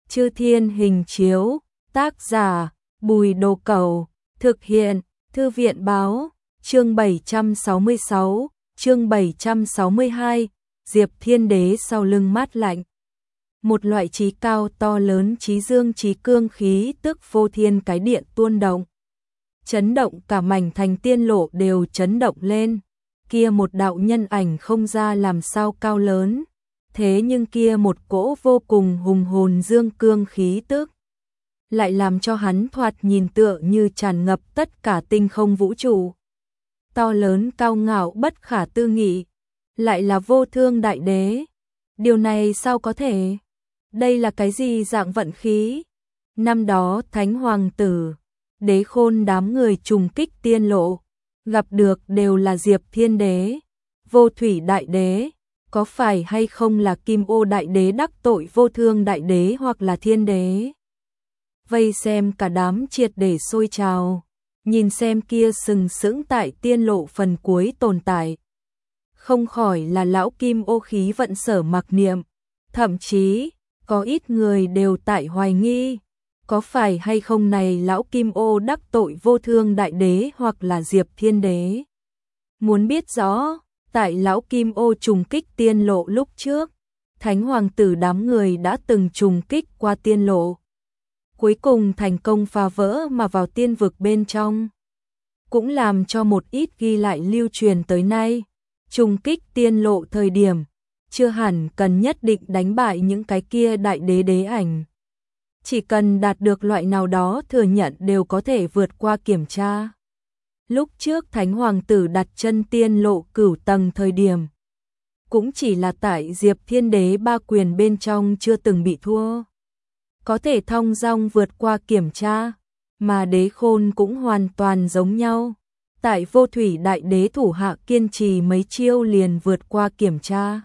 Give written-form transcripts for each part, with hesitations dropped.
Chư Thiên Hình Chiếu, tác giả, Bùi Đồ Cẩu, thực hiện, Thư viện Báo, chương 766, chương 762, Diệp Thiên Đế sau lưng mát lạnh. Một loại trí cao to lớn trí dương trí cương khí tức vô thiên cái điện tuôn động. Chấn động cả mảnh thành tiên lộ đều chấn động lên. Kia một đạo nhân ảnh không ra làm sao cao lớn. Thế nhưng kia một cỗ vô cùng hùng hồn dương cương khí tức lại làm cho hắn thoạt nhìn tựa như tràn ngập tất cả tinh không vũ trụ. To lớn cao ngạo bất khả tư nghị, lại là vô thương đại đế. Điều này sao có thể? Đây là cái gì dạng vận khí? Năm đó Thánh Hoàng tử, Đế Khôn đám người trùng kích tiên lộ, gặp được đều là Diệp Thiên Đế, Vô Thủy đại đế. Có phải hay không là Kim Ô đại đế đắc tội vô thương đại đế hoặc là thiên đế? Vây xem cả đám triệt để sôi trào, nhìn xem kia sừng sững tại tiên lộ phần cuối tồn tại. Không khỏi là lão Kim Ô khí vận sở mặc niệm, thậm chí có ít người đều tại hoài nghi, có phải hay không này lão Kim Ô đắc tội vô thương đại đế hoặc là Diệp Thiên Đế. Muốn biết rõ, tại lão Kim Ô trùng kích tiên lộ lúc trước, Thánh Hoàng tử đám người đã từng trùng kích qua tiên lộ. Cuối cùng thành công phá vỡ mà vào tiên vực bên trong. Cũng làm cho một ít ghi lại lưu truyền tới nay. Trùng kích tiên lộ thời điểm, chưa hẳn cần nhất định đánh bại những cái kia đại đế đế ảnh. Chỉ cần đạt được loại nào đó thừa nhận đều có thể vượt qua kiểm tra. Lúc trước Thánh Hoàng tử đặt chân tiên lộ cửu tầng thời điểm, cũng chỉ là tại Diệp Thiên Đế ba quyền bên trong chưa từng bị thua. Có thể thong dong vượt qua kiểm tra, mà Đế Khôn cũng hoàn toàn giống nhau. Tại Vô Thủy đại đế thủ hạ kiên trì mấy chiêu liền vượt qua kiểm tra.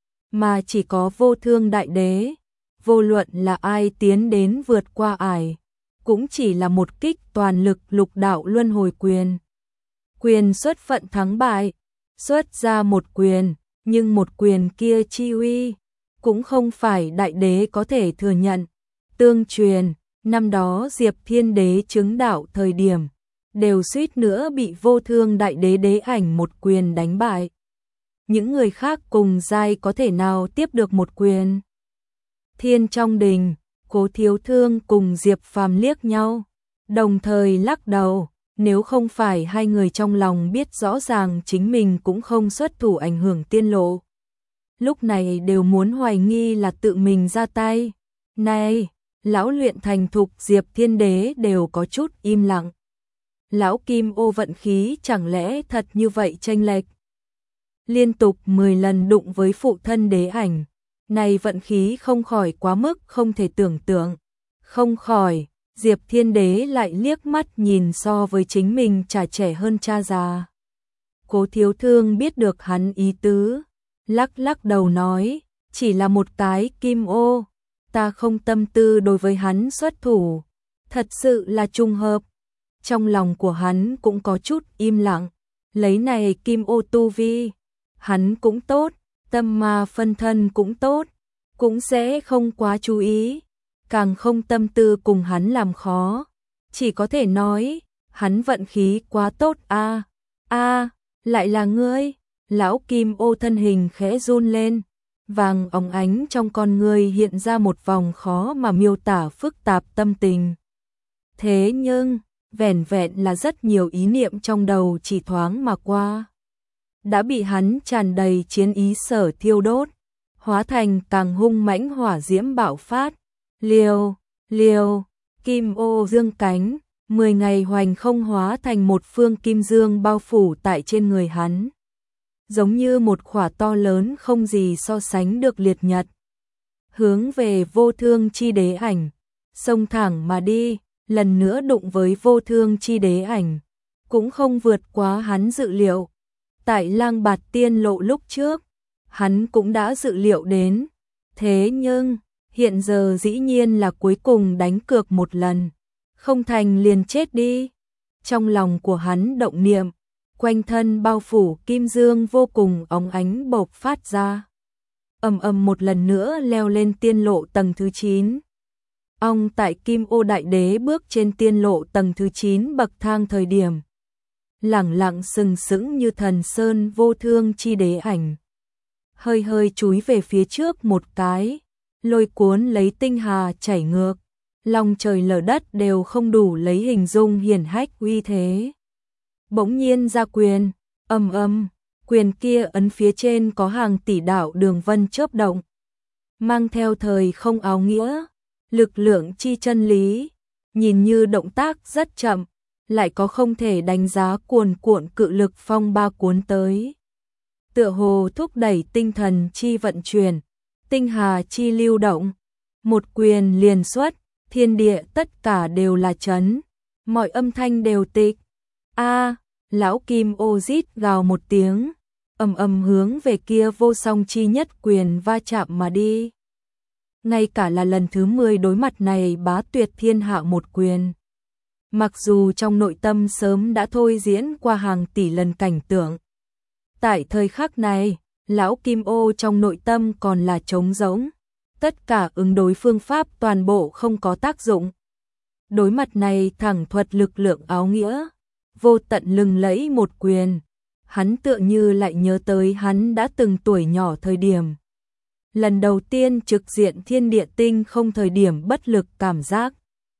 Mà chỉ có Vô Thương đại đế, vô luận là ai tiến đến vượt qua ải, cũng chỉ là một kích toàn lực lục đạo luân hồi quyền. Quyền xuất phận thắng bại, xuất ra một quyền, nhưng một quyền kia chi uy, cũng không phải đại đế có thể thừa nhận. Tương truyền, năm đó Diệp Thiên Đế chứng đạo thời điểm, đều suýt nữa bị vô thương đại đế đế ảnh một quyền đánh bại. Những người khác cùng giai có thể nào tiếp được một quyền? Thiên trong đình, Cố Thiếu Thương cùng Diệp Phàm liếc nhau, đồng thời lắc đầu. Nếu không phải hai người trong lòng biết rõ ràng chính mình cũng không xuất thủ ảnh hưởng tiên lộ, lúc này đều muốn hoài nghi là tự mình ra tay. Này, lão luyện thành thục Diệp Thiên Đế đều có chút im lặng. Lão Kim Ô vận khí chẳng lẽ thật như vậy chênh lệch? Liên tục 10 lần đụng với phụ thân đế ảnh, này vận khí không khỏi quá mức không thể tưởng tượng. Không khỏi, Diệp Thiên Đế lại liếc mắt nhìn so với chính mình chả trẻ hơn cha già. Cố Thiếu Thương biết được hắn ý tứ, lắc lắc đầu nói, chỉ là một cái Kim Ô, ta không tâm tư đối với hắn xuất thủ, thật sự là trùng hợp. Trong lòng của hắn cũng có chút im lặng, lấy này Kim Ô tu vi, hắn cũng tốt, tâm ma phân thân cũng tốt, cũng sẽ không quá chú ý. Càng không tâm tư cùng hắn làm khó, chỉ có thể nói, hắn vận khí quá tốt a. Lại là ngươi. Lão Kim Ô thân hình khẽ run lên, vàng óng ánh trong con ngươi hiện ra một vòng khó mà miêu tả phức tạp tâm tình. Thế nhưng, vẻn vẹn là rất nhiều ý niệm trong đầu chỉ thoáng mà qua, đã bị hắn tràn đầy chiến ý sở thiêu đốt, hóa thành càng hung mãnh hỏa diễm bạo phát. Liêu, Kim Ô dương cánh, 10 ngày hoành không hóa thành một phương kim dương bao phủ tại trên người hắn. Giống như một khỏa to lớn không gì so sánh được liệt nhật. Hướng về vô thương chi đế ảnh, xông thẳng mà đi, lần nữa đụng với vô thương chi đế ảnh, cũng không vượt quá hắn dự liệu. Tại Lang Bạt tiên lộ lúc trước, hắn cũng đã dự liệu đến, thế nhưng hiện giờ dĩ nhiên là cuối cùng đánh cược một lần, không thành liền chết đi. Trong lòng của hắn động niệm, quanh thân bao phủ kim dương vô cùng óng ánh bộc phát ra. Ầm ầm một lần nữa leo lên tiên lộ tầng thứ 9. Ông tại Kim Ô Đại Đế bước trên tiên lộ tầng thứ 9 bậc thang thời điểm. Lẳng lặng sừng sững như thần sơn vô thương chi đế ảnh. Hơi hơi chúi về phía trước một cái, lôi cuốn lấy tinh hà chảy ngược. Lòng trời lở đất đều không đủ lấy hình dung hiển hách uy thế. Bỗng nhiên ra quyền, ầm ầm, quyền kia ấn phía trên có hàng tỷ đạo đường vân chớp động. Mang theo thời không áo nghĩa, lực lượng chi chân lý, nhìn như động tác rất chậm, lại có không thể đánh giá cuồn cuộn cự lực phong ba cuốn tới. Tựa hồ thúc đẩy tinh thần chi vận chuyển, tinh hà chi lưu động, một quyền liền xuất, thiên địa tất cả đều là chấn, mọi âm thanh đều tịch. A, lão Kim Ô rít gào một tiếng, ầm ầm hướng về kia vô song chi nhất quyền va chạm mà đi. Ngay cả là lần thứ 10 đối mặt này bá tuyệt thiên hạ một quyền. Mặc dù trong nội tâm sớm đã thôi diễn qua hàng tỷ lần cảnh tượng. Tại thời khắc này, lão Kim Ô trong nội tâm còn là trống rỗng. Tất cả ứng đối phương pháp toàn bộ không có tác dụng. Đối mặt này thẳng thuật lực lượng áo nghĩa, vô tận lừng lẫy một quyền. Hắn tựa như lại nhớ tới hắn đã từng tuổi nhỏ thời điểm. Lần đầu tiên trực diện thiên địa tinh không thời điểm bất lực cảm giác.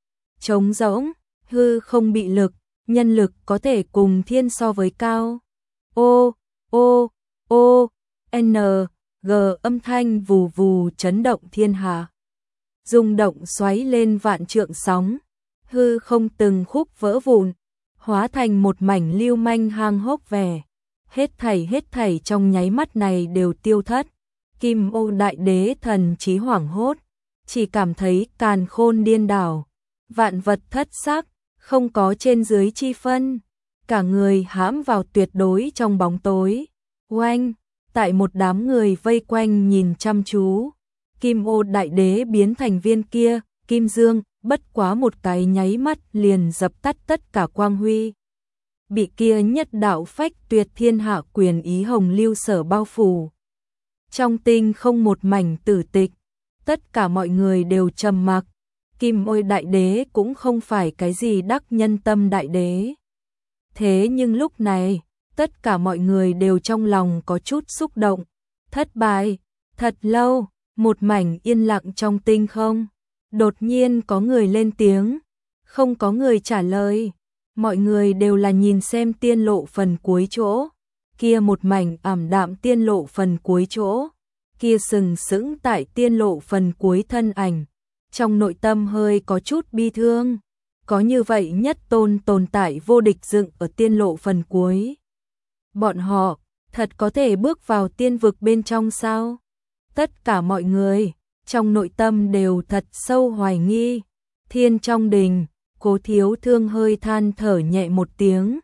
Trống rỗng, hư không bị lực, nhân lực có thể cùng thiên so với cao. Ô, ô, ô, n, g âm thanh vù vù chấn động thiên hạ. Rung động xoáy lên vạn trượng sóng, hư không từng khúc vỡ vụn, hóa thành một mảnh lưu manh hang hốc vẻ. Hết thảy trong nháy mắt này đều tiêu thất. Kim Ô Đại Đế thần trí hoảng hốt, chỉ cảm thấy càn khôn điên đảo, vạn vật thất sắc, không có trên dưới chi phân, cả người hãm vào tuyệt đối trong bóng tối. Oanh, tại một đám người vây quanh nhìn chăm chú, Kim Ô Đại Đế biến thành viên kia, Kim Dương, bất quá một cái nháy mắt liền dập tắt tất cả quang huy. Bị kia nhất đạo phách tuyệt thiên hạ quyền ý hồng lưu sở bao phủ. Trong tinh không một mảnh tử tịch, tất cả mọi người đều trầm mặc. Kim Ô Đại Đế cũng không phải cái gì đắc nhân tâm đại đế. Thế nhưng lúc này, tất cả mọi người đều trong lòng có chút xúc động. Thất bại, thật lâu, một mảnh yên lặng trong tinh không. Đột nhiên có người lên tiếng, không có người trả lời. Mọi người đều là nhìn xem tiên lộ phần cuối chỗ. Kia một mảnh ảm đạm tiên lộ phần cuối chỗ. Kia sừng sững tại tiên lộ phần cuối thân ảnh. Trong nội tâm hơi có chút bi thương. Có như vậy nhất tôn tồn tại vô địch dựng ở tiên lộ phần cuối. Bọn họ thật có thể bước vào tiên vực bên trong sao? Tất cả mọi người trong nội tâm đều thật sâu hoài nghi. Thiên trong đình, Cố Thiếu Thương hơi than thở nhẹ một tiếng.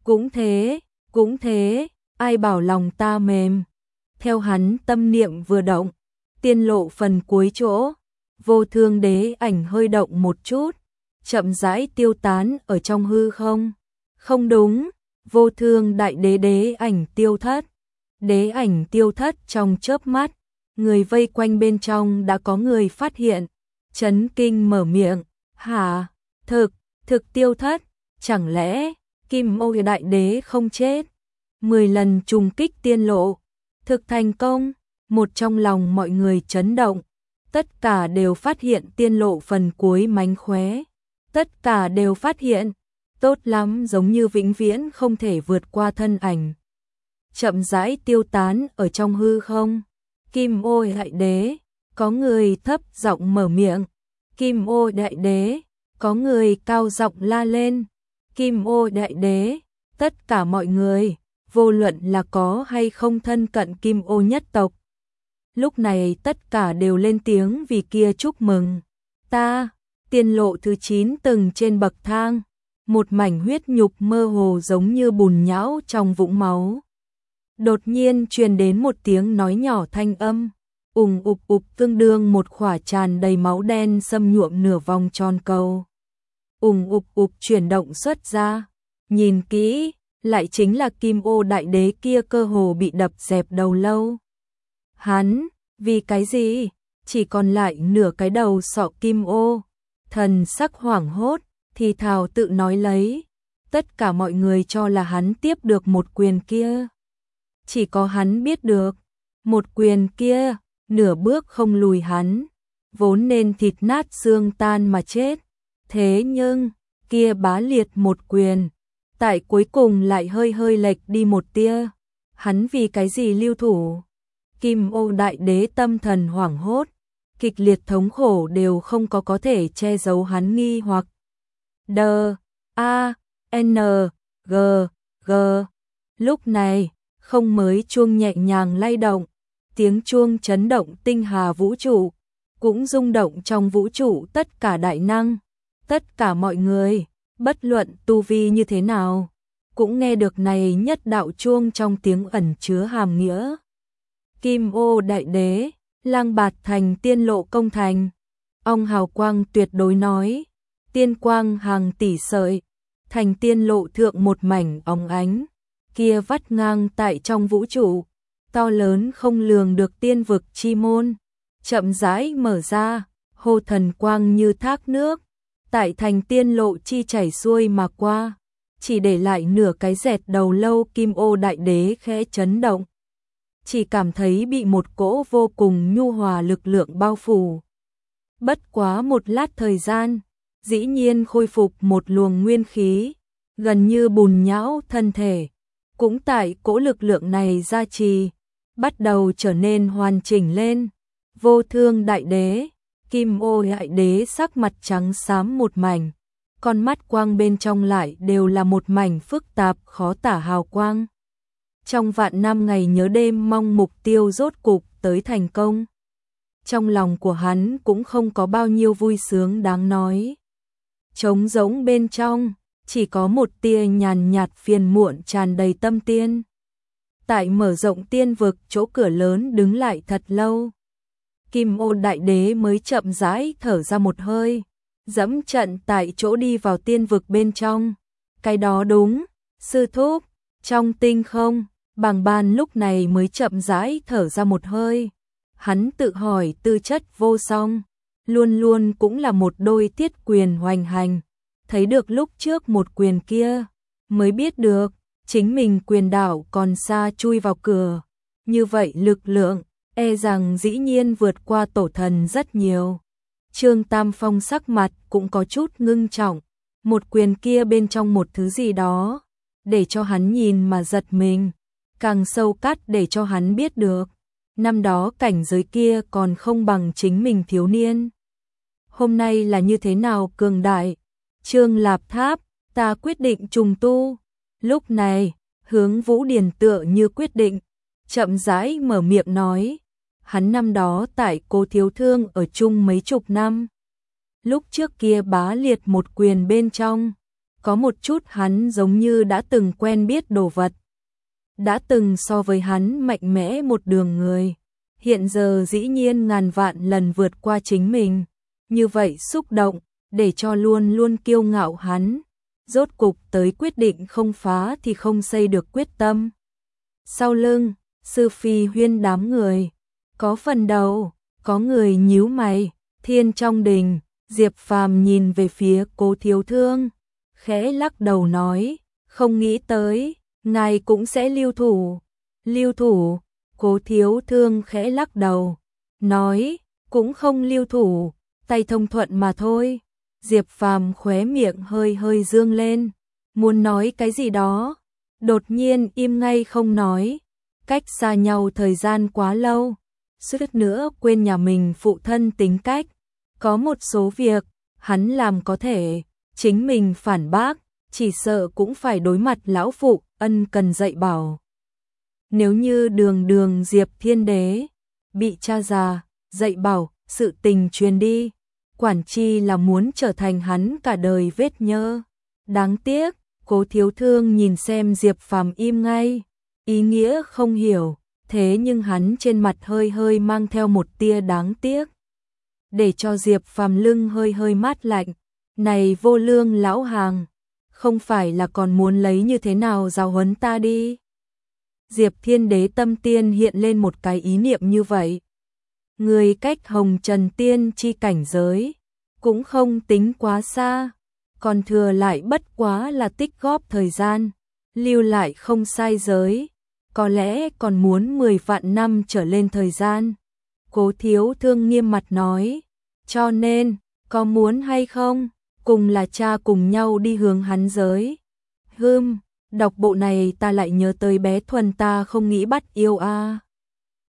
Cũng thế, ai bảo lòng ta mềm. Theo hắn tâm niệm vừa động, tiên lộ phần cuối chỗ, Vô Thương đế ảnh hơi động một chút, chậm rãi tiêu tán ở trong hư không. Không đúng, Vô Thương Đại Đế đế ảnh tiêu thất. Đế ảnh tiêu thất trong chớp mắt, người vây quanh bên trong đã có người phát hiện, chấn kinh mở miệng, hả, thực tiêu thất, chẳng lẽ Kim Ô Đại Đế không chết? 10 lần trùng kích tiên lộ, thực thành công. Một trong lòng mọi người chấn động, tất cả đều phát hiện tiên lộ phần cuối mánh khóe, tất cả đều phát hiện, tốt lắm giống như vĩnh viễn không thể vượt qua thân ảnh. Chậm rãi tiêu tán ở trong hư không. Kim Ô Đại Đế, có người thấp giọng mở miệng. Kim Ô Đại Đế, có người cao giọng la lên. Kim Ô Đại Đế, tất cả mọi người, vô luận là có hay không thân cận Kim Ô nhất tộc. Lúc này tất cả đều lên tiếng vì kia chúc mừng. Tiên lộ thứ 9 từng trên bậc thang, một mảnh huyết nhục mơ hồ giống như bùn nhão trong vũng máu. Đột nhiên truyền đến một tiếng nói nhỏ thanh âm, ục tương đương một khỏa tràn đầy máu đen xâm nhuộm nửa vòng tròn cầu. Ục chuyển động xuất ra, nhìn kỹ, lại chính là Kim Ô Đại Đế kia cơ hồ bị đập dẹp đầu lâu. Hắn, vì cái gì? Chỉ còn lại nửa cái đầu sọ Kim Ô, thần sắc hoảng hốt, thì thào tự nói lấy. Tất cả mọi người cho là hắn tiếp được một quyền kia. Chỉ có hắn biết được, một quyền kia, nửa bước không lùi hắn, vốn nên thịt nát xương tan mà chết. Thế nhưng, kia bá liệt một quyền, tại cuối cùng lại hơi hơi lệch đi một tia. Hắn vì cái gì lưu thủ? Kim Ô Đại Đế tâm thần hoảng hốt, kịch liệt thống khổ đều không có thể che giấu hắn nghi hoặc. D-A-N-G-G. Lúc này, không mới chuông nhẹ nhàng lay động, tiếng chuông chấn động tinh hà vũ trụ, cũng rung động trong vũ trụ tất cả đại năng, tất cả mọi người, bất luận tu vi như thế nào, cũng nghe được này nhất đạo chuông trong tiếng ẩn chứa hàm nghĩa. Kim Ô Đại Đế, Lang Bạt Thành tiên lộ công thành. Ông hào quang tuyệt đối nói, tiên quang hàng tỷ sợi, thành tiên lộ thượng một mảnh óng ánh, kia vắt ngang tại trong vũ trụ, to lớn không lường được tiên vực chi môn, chậm rãi mở ra, hô thần quang như thác nước, tại thành tiên lộ chi chảy xuôi mà qua, chỉ để lại nửa cái dẹt đầu lâu. Kim Ô Đại Đế khẽ chấn động, chỉ cảm thấy bị một cỗ vô cùng nhu hòa lực lượng bao phủ. Bất quá một lát thời gian, dĩ nhiên khôi phục một luồng nguyên khí, gần như bùn nhão thân thể, cũng tại cỗ lực lượng này gia trì, bắt đầu trở nên hoàn chỉnh lên. Vô Thương Đại Đế, Kim Ô Đại Đế sắc mặt trắng xám một mảnh, con mắt quang bên trong lại đều là một mảnh phức tạp khó tả hào quang. Trong vạn năm ngày nhớ đêm mong mục tiêu rốt cục tới thành công. Trong lòng của hắn cũng không có bao nhiêu vui sướng đáng nói. Trống rỗng bên trong, chỉ có một tia nhàn nhạt phiền muộn tràn đầy tâm tiên. Tại mở rộng tiên vực chỗ cửa lớn đứng lại thật lâu. Kim Ô Đại Đế mới chậm rãi thở ra một hơi, dẫm trận tại chỗ đi vào tiên vực bên trong. Cái đó đúng, sư thúc, trong tinh không, Bàng Ban lúc này mới chậm rãi thở ra một hơi. Hắn tự hỏi tư chất vô song, luôn luôn cũng là một đôi tiết quyền hoành hành. Thấy được lúc trước một quyền kia, mới biết được, chính mình quyền đạo còn xa chui vào cửa. Như vậy lực lượng, e rằng dĩ nhiên vượt qua tổ thần rất nhiều. Trương Tam Phong sắc mặt cũng có chút ngưng trọng, một quyền kia bên trong một thứ gì đó, để cho hắn nhìn mà giật mình, càng sâu cắt để cho hắn biết được, năm đó cảnh giới kia còn không bằng chính mình thiếu niên. Hôm nay là như thế nào cường đại? Trương Lạp Tháp, ta quyết định trùng tu. Lúc này, Hướng Vũ Điền tựa như quyết định, chậm rãi mở miệng nói, hắn năm đó tại Cố Thiếu Thương ở chung mấy chục năm. Lúc trước kia bá liệt một quyền bên trong, có một chút hắn giống như đã từng quen biết đồ vật. Đã từng so với hắn mạnh mẽ một đường người, hiện giờ dĩ nhiên ngàn vạn lần vượt qua chính mình. Như vậy xúc động, để cho luôn luôn kiêu ngạo hắn, rốt cục tới quyết định không phá thì không xây được quyết tâm. Sau lưng, Sư Phi Huyên đám người, có phần đầu, có người nhíu mày, Thiên trong đình, Diệp Phàm nhìn về phía Cố Thiếu Thương, khẽ lắc đầu nói, không nghĩ tới, ngài cũng sẽ lưu thủ. Lưu thủ, Cố Thiếu Thương khẽ lắc đầu, nói, cũng không lưu thủ, tay thông thuận mà thôi. Diệp Phàm khóe miệng hơi hơi dương lên, muốn nói cái gì đó, đột nhiên im ngay không nói, cách xa nhau thời gian quá lâu, suýt nữa quên nhà mình phụ thân tính cách, có một số việc, hắn làm có thể, chính mình phản bác, chỉ sợ cũng phải đối mặt lão phụ, ân cần dạy bảo. Nếu như đường Diệp Thiên Đế, bị cha già, dạy bảo, sự tình truyền đi, quản chi là muốn trở thành hắn cả đời vết nhơ. Đáng tiếc, Cố Thiếu Thương nhìn xem Diệp Phàm im ngay, ý nghĩa không hiểu, thế nhưng hắn trên mặt hơi hơi mang theo một tia đáng tiếc. Để cho Diệp Phàm lưng hơi hơi mát lạnh, này vô lương lão hàng, không phải là còn muốn lấy như thế nào giáo huấn ta đi. Diệp Thiên Đế tâm tiên hiện lên một cái ý niệm như vậy. Người cách Hồng Trần Tiên chi cảnh giới, cũng không tính quá xa, còn thừa lại bất quá là tích góp thời gian, lưu lại không sai giới, có lẽ còn muốn 10 vạn năm trở lên thời gian. Cố Thiếu Thương nghiêm mặt nói, cho nên, có muốn hay không, cùng là cha cùng nhau đi hướng hắn giới. Đọc bộ này ta lại nhớ tới bé Thuần ta không nghĩ bắt yêu a.